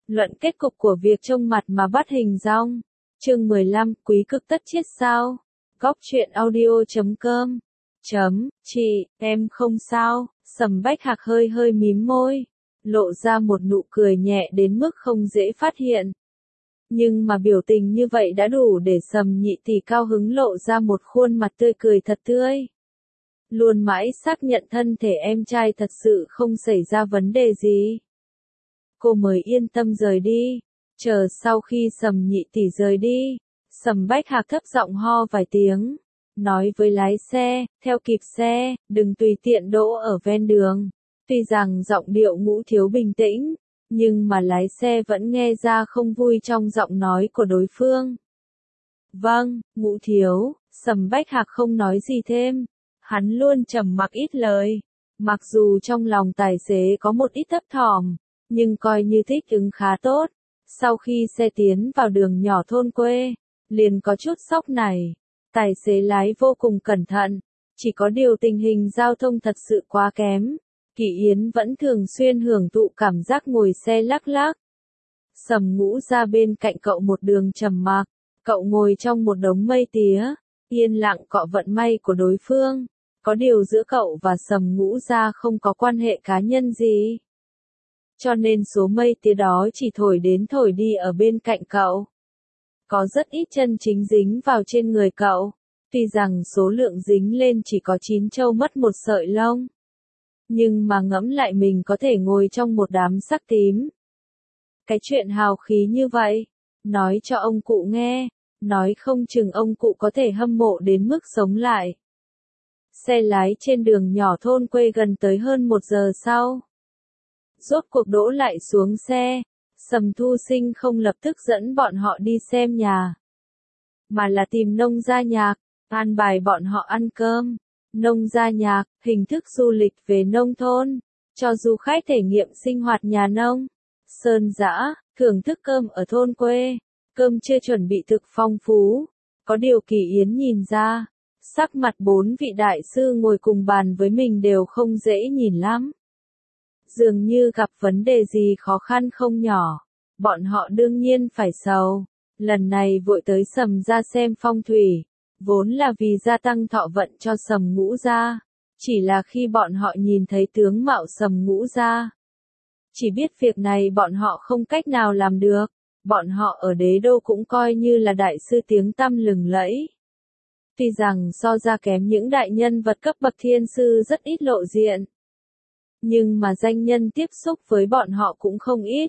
Luận kết cục của việc trông mặt mà bắt hình dong. Chương 15, quý cực tất chết sao? Góc truyện audio.com. Chị, em không sao. Sầm Bách Hạc hơi hơi mím môi, lộ ra một nụ cười nhẹ đến mức không dễ phát hiện. Nhưng mà biểu tình như vậy đã đủ để Sầm Nhị Tỷ cao hứng lộ ra một khuôn mặt tươi cười thật tươi. Luôn mãi xác nhận thân thể em trai thật sự không xảy ra vấn đề gì. Cô mới yên tâm rời đi. Chờ sau khi Sầm Nhị Tỷ rời đi, Sầm Bách Hạc thấp giọng ho vài tiếng, nói với lái xe, theo kịp xe, đừng tùy tiện đỗ ở ven đường. Tuy rằng giọng điệu Ngũ Thiếu bình tĩnh, nhưng mà lái xe vẫn nghe ra không vui trong giọng nói của đối phương. Vâng, Ngũ Thiếu. Sầm Bách Hạc không nói gì thêm. Hắn luôn trầm mặc ít lời. Mặc dù trong lòng tài xế có một ít thấp thỏm, nhưng coi như thích ứng khá tốt. Sau khi xe tiến vào đường nhỏ thôn quê, liền có chút sốc này. Tài xế lái vô cùng cẩn thận, chỉ có điều tình hình giao thông thật sự quá kém. Kỳ Yến vẫn thường xuyên hưởng thụ cảm giác ngồi xe lắc lắc. Sầm Ngũ ra bên cạnh cậu một đường trầm mặc, cậu ngồi trong một đống mây tía, yên lặng cọ vận may của đối phương. Có điều giữa cậu và Sầm Ngũ ra không có quan hệ cá nhân gì. Cho nên số mây tía đó chỉ thổi đến thổi đi ở bên cạnh cậu. Có rất ít chân chính dính vào trên người cậu. Tuy rằng số lượng dính lên chỉ có 9 trâu mất một sợi lông. Nhưng mà ngẫm lại mình có thể ngồi trong một đám sắc tím. Cái chuyện hào khí như vậy, nói cho ông cụ nghe, nói không chừng ông cụ có thể hâm mộ đến mức sống lại. Xe lái trên đường nhỏ thôn quê gần tới hơn 1 giờ sau. Rốt cuộc đỗ lại xuống xe, Sầm Thu Sinh không lập tức dẫn bọn họ đi xem nhà, mà là tìm nông gia nhạc, an bài bọn họ ăn cơm. Nông gia nhạc, hình thức du lịch về nông thôn, cho du khách thể nghiệm sinh hoạt nhà nông, sơn dã, thưởng thức cơm ở thôn quê. Cơm chưa chuẩn bị thực phong phú, có điều Kỳ Yến nhìn ra, sắc mặt 4 vị đại sư ngồi cùng bàn với mình đều không dễ nhìn lắm. Dường như gặp vấn đề gì khó khăn không nhỏ, bọn họ đương nhiên phải sầu. Lần này vội tới Sầm gia xem phong thủy, vốn là vì gia tăng thọ vận cho Sầm Ngũ gia. Chỉ là khi bọn họ nhìn thấy tướng mạo Sầm Ngũ gia, chỉ biết việc này bọn họ không cách nào làm được. Bọn họ ở đế đô cũng coi như là đại sư tiếng tăm lừng lẫy. Tuy rằng so ra kém những đại nhân vật cấp bậc thiên sư rất ít lộ diện, nhưng mà danh nhân tiếp xúc với bọn họ cũng không ít.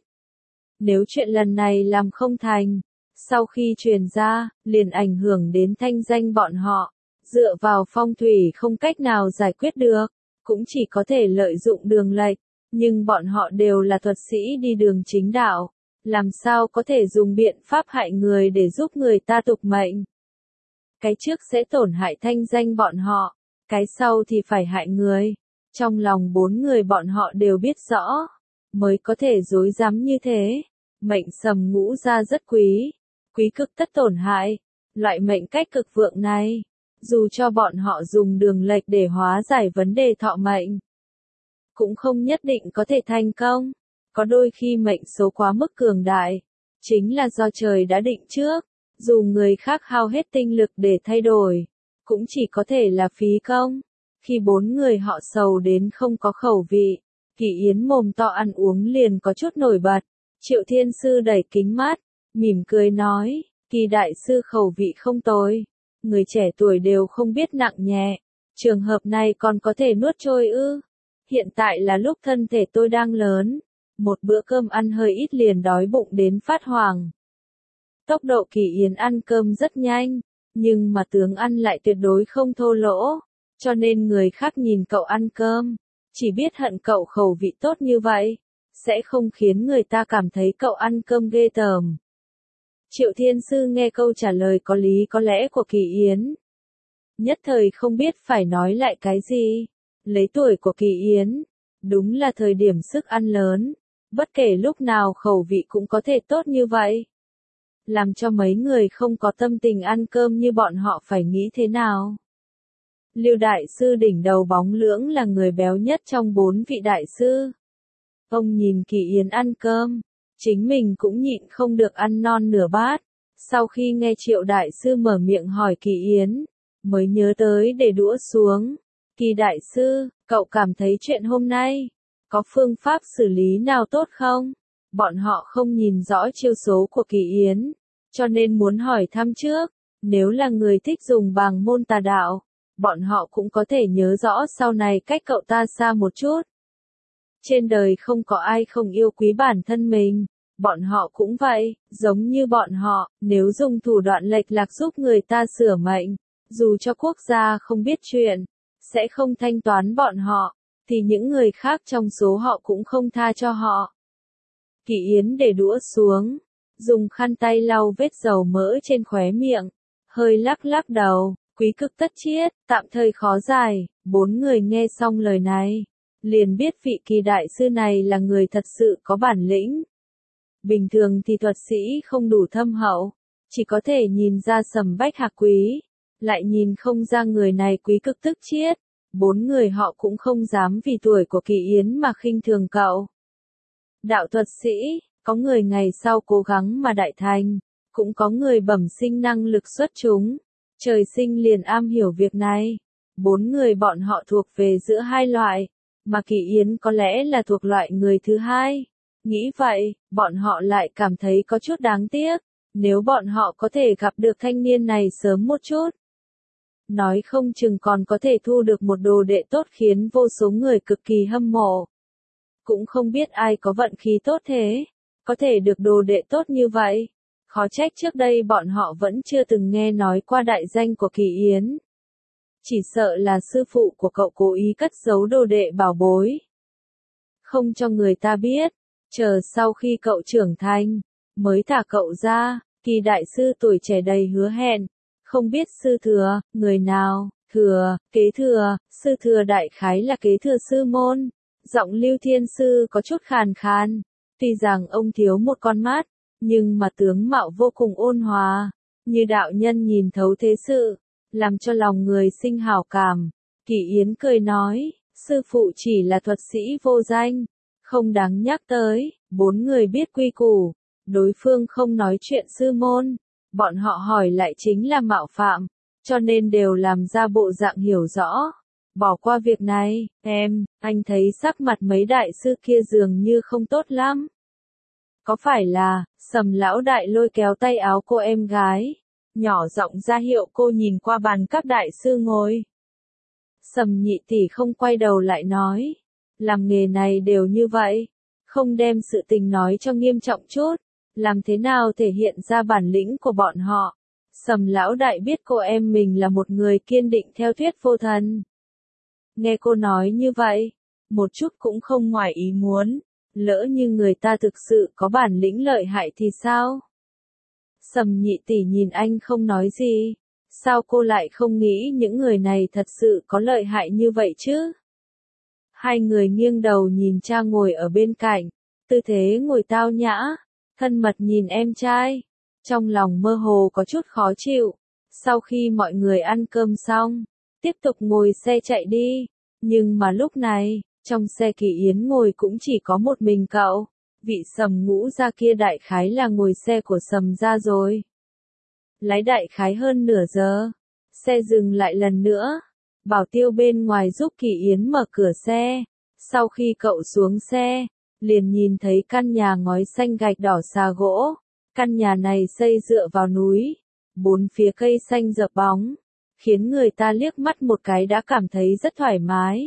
Nếu chuyện lần này làm không thành, sau khi truyền ra, liền ảnh hưởng đến thanh danh bọn họ, dựa vào phong thủy không cách nào giải quyết được, cũng chỉ có thể lợi dụng đường lệch, nhưng bọn họ đều là thuật sĩ đi đường chính đạo, làm sao có thể dùng biện pháp hại người để giúp người ta tục mệnh. Cái trước sẽ tổn hại thanh danh bọn họ, cái sau thì phải hại người. Trong lòng 4 người bọn họ đều biết rõ, mới có thể dối dám như thế. Mệnh Sầm Ngũ gia rất quý, quý cực tất tổn hại. Loại mệnh cách cực vượng này, dù cho bọn họ dùng đường lệch để hóa giải vấn đề thọ mệnh, cũng không nhất định có thể thành công. Có đôi khi mệnh số quá mức cường đại, chính là do trời đã định trước, dù người khác hao hết tinh lực để thay đổi, cũng chỉ có thể là phí công. Khi 4 người họ sầu đến không có khẩu vị, Kỳ Yến mồm to ăn uống liền có chút nổi bật. Triệu Thiên Sư đẩy kính mắt, mỉm cười nói, Kỳ đại sư khẩu vị không tồi. Người trẻ tuổi đều không biết nặng nhẹ, trường hợp này còn có thể nuốt trôi ư? Hiện tại là lúc thân thể tôi đang lớn, một bữa cơm ăn hơi ít liền đói bụng đến phát hoảng. Tốc độ Kỳ Yến ăn cơm rất nhanh, nhưng mà tướng ăn lại tuyệt đối không thô lỗ, cho nên người khác nhìn cậu ăn cơm, chỉ biết hận cậu khẩu vị tốt như vậy, sẽ không khiến người ta cảm thấy cậu ăn cơm ghê tởm. Triệu Thiên Sư nghe câu trả lời có lý có lẽ của Kỳ Yến, nhất thời không biết phải nói lại cái gì. Lấy tuổi của Kỳ Yến, đúng là thời điểm sức ăn lớn, bất kể lúc nào khẩu vị cũng có thể tốt như vậy. Làm cho mấy người không có tâm tình ăn cơm như bọn họ phải nghĩ thế nào. Lưu đại sư đỉnh đầu bóng lưỡng là người béo nhất trong 4 vị đại sư. Ông nhìn Kỳ Yến ăn cơm, Chính mình cũng nhịn không được ăn non nửa bát. Sau khi nghe Triệu đại sư mở miệng hỏi Kỳ Yến, mới nhớ tới để đũa xuống. Kỳ đại sư, cậu cảm thấy chuyện hôm nay, có phương pháp xử lý nào tốt không? Bọn họ không nhìn rõ chiêu số của Kỳ Yến, cho nên muốn hỏi thăm trước. Nếu là người thích dùng bàng môn tà đạo, bọn họ cũng có thể nhớ rõ sau này cách cậu ta xa một chút. Trên đời không có ai không yêu quý bản thân mình. Bọn họ cũng vậy, giống như bọn họ, nếu dùng thủ đoạn lệch lạc giúp người ta sửa mệnh, dù cho quốc gia không biết chuyện, sẽ không thanh toán bọn họ, thì những người khác trong số họ cũng không tha cho họ. Kỳ Yến để đũa xuống, dùng khăn tay lau vết dầu mỡ trên khóe miệng, hơi lắc lắc đầu, quý cực tất chiết, tạm thời khó giải. Bốn người nghe xong lời này, liền biết vị Kỳ đại sư này là người thật sự có bản lĩnh. Bình thường thì thuật sĩ không đủ thâm hậu, chỉ có thể nhìn ra Sầm Bách Hạc quý, lại nhìn không ra người này quý cực tức chiết. Bốn người họ cũng không dám vì tuổi của Kỳ Yến mà khinh thường cậu. Đạo thuật sĩ, có người ngày sau cố gắng mà đại thành, cũng có người bẩm sinh năng lực xuất chúng, trời sinh liền am hiểu việc này. Bốn người bọn họ thuộc về giữa hai loại, mà Kỳ Yến có lẽ là thuộc loại người thứ hai. Nghĩ vậy, bọn họ lại cảm thấy có chút đáng tiếc, nếu bọn họ có thể gặp được thanh niên này sớm một chút. Nói không chừng còn có thể thu được một đồ đệ tốt khiến vô số người cực kỳ hâm mộ. Cũng không biết ai có vận khí tốt thế, có thể được đồ đệ tốt như vậy. Khó trách trước đây bọn họ vẫn chưa từng nghe nói qua đại danh của Kỳ Yến. Chỉ sợ là sư phụ của cậu cố ý cất giấu đồ đệ bảo bối, không cho người ta biết, chờ sau khi cậu trưởng thành, mới thả cậu ra. Kỳ đại sư tuổi trẻ đầy hứa hẹn, không biết sư thừa, người nào, thừa, kế thừa, sư thừa đại khái là kế thừa sư môn. Giọng Lưu Thiên Sư có chút khàn khàn, tuy rằng ông thiếu một con mắt, nhưng mà tướng mạo vô cùng ôn hòa, như đạo nhân nhìn thấu thế sự, làm cho lòng người sinh hảo cảm. Kỳ Yến cười nói, sư phụ chỉ là thuật sĩ vô danh, không đáng nhắc tới. Bốn người biết quy củ, đối phương không nói chuyện sư môn, bọn họ hỏi lại chính là mạo phạm, cho nên đều làm ra bộ dạng hiểu rõ. Bỏ qua việc này, anh thấy sắc mặt mấy đại sư kia dường như không tốt lắm. Có phải là, Sầm lão đại lôi kéo tay áo cô em gái, nhỏ giọng ra hiệu cô nhìn qua bàn các đại sư ngồi. Sầm nhị tỷ không quay đầu lại nói, làm nghề này đều như vậy, không đem sự tình nói cho nghiêm trọng chút, làm thế nào thể hiện ra bản lĩnh của bọn họ. Sầm lão đại biết cô em mình là một người kiên định theo thuyết vô thần. Nghe cô nói như vậy, một chút cũng không ngoài ý muốn, lỡ như người ta thực sự có bản lĩnh lợi hại thì sao? Sầm nhị tỷ nhìn anh không nói gì, sao cô lại không nghĩ những người này thật sự có lợi hại như vậy chứ? Hai người nghiêng đầu nhìn cha ngồi ở bên cạnh, tư thế ngồi tao nhã, thân mật nhìn em trai, trong lòng mơ hồ có chút khó chịu. Sau khi mọi người ăn cơm xong, tiếp tục ngồi xe chạy đi, nhưng mà lúc này, trong xe Kỳ Yến ngồi cũng chỉ có một mình cậu, vị Sầm Ngũ gia kia đại khái là ngồi xe của Sầm gia rồi. Lái đại khái hơn nửa giờ, xe dừng lại lần nữa, bảo tiêu bên ngoài giúp Kỳ Yến mở cửa xe, sau khi cậu xuống xe, liền nhìn thấy căn nhà ngói xanh gạch đỏ xà gỗ, căn nhà này xây dựa vào núi, bốn phía cây xanh rợp bóng, khiến người ta liếc mắt một cái đã cảm thấy rất thoải mái.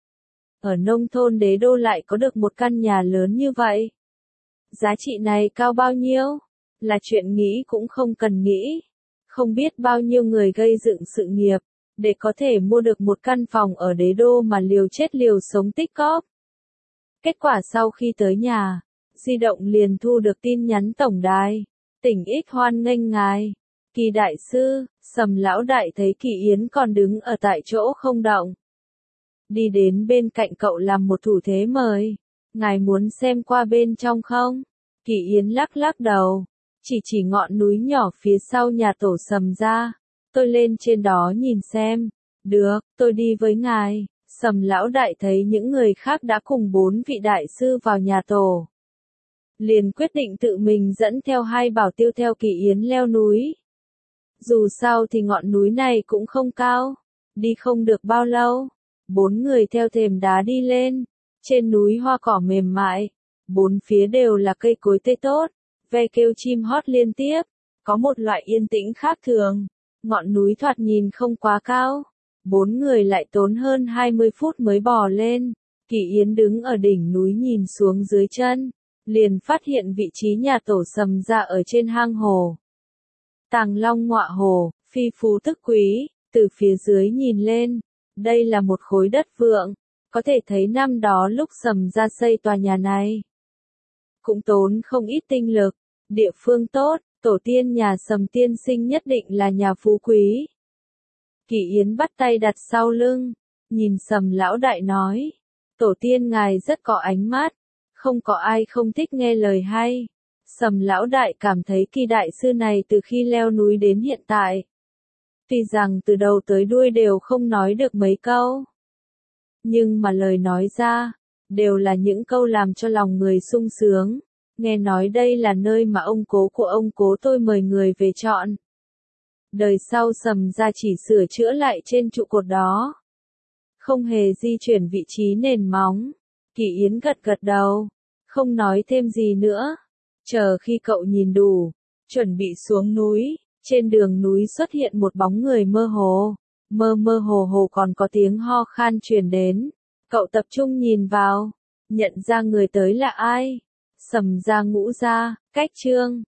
Ở nông thôn Đế Đô lại có được một căn nhà lớn như vậy. Giá trị này cao bao nhiêu? Là chuyện nghĩ cũng không cần nghĩ. Không biết bao nhiêu người gây dựng sự nghiệp, để có thể mua được một căn phòng ở Đế Đô mà liều chết liều sống tích cóp. Kết quả sau khi tới nhà, di động liền thu được tin nhắn tổng đài. Tỉnh X hoan nghênh ngài. Kỳ đại sư, Sầm lão đại thấy Kỳ Yến còn đứng ở tại chỗ không động. Đi đến bên cạnh cậu làm một thủ thế mời. Ngài muốn xem qua bên trong không? Kỳ Yến lắc lắc đầu, chỉ ngọn núi nhỏ phía sau nhà tổ Sầm ra. Tôi lên trên đó nhìn xem. Được, tôi đi với ngài. Sầm lão đại thấy những người khác đã cùng bốn vị đại sư vào nhà tổ. liền quyết định tự mình dẫn theo hai bảo tiêu theo Kỳ Yến leo núi. Dù sao thì ngọn núi này cũng không cao, đi không được bao lâu, 4 người theo thềm đá đi lên, trên núi hoa cỏ mềm mại, bốn phía đều là cây cối tươi tốt, ve kêu chim hót liên tiếp, có một loại yên tĩnh khác thường, ngọn núi thoạt nhìn không quá cao, 4 người lại tốn hơn 20 phút mới bò lên, Kỳ Yến đứng ở đỉnh núi nhìn xuống dưới chân, liền phát hiện vị trí nhà tổ Sầm Gia ở trên hang hồ. Tàng Long Ngọa Hồ, phi phú tức quý, từ phía dưới nhìn lên, đây là một khối đất vượng, có thể thấy năm đó lúc Sầm Gia xây tòa nhà này. Cũng tốn không ít tinh lực, địa phương tốt, tổ tiên nhà Sầm tiên sinh nhất định là nhà phú quý. Kỳ Yến bắt tay đặt sau lưng, nhìn Sầm lão đại nói, tổ tiên ngài rất có ánh mắt, không có ai không thích nghe lời hay. Sầm lão đại cảm thấy Kỳ đại sư này từ khi leo núi đến hiện tại, tuy rằng từ đầu tới đuôi đều không nói được mấy câu, nhưng mà lời nói ra, đều là những câu làm cho lòng người sung sướng. Nghe nói đây là nơi mà ông cố của ông cố tôi mời người về chọn. Đời sau Sầm gia chỉ sửa chữa lại trên trụ cột đó, không hề di chuyển vị trí nền móng. Kỳ Yến gật gật đầu, không nói thêm gì nữa. Chờ khi cậu nhìn đủ, chuẩn bị xuống núi, trên đường núi xuất hiện một bóng người mơ hồ. Mơ mơ hồ hồ còn có tiếng ho khan truyền đến. Cậu tập trung nhìn vào, nhận ra người tới là ai. Sầm gia Ngũ gia, Cách Trương.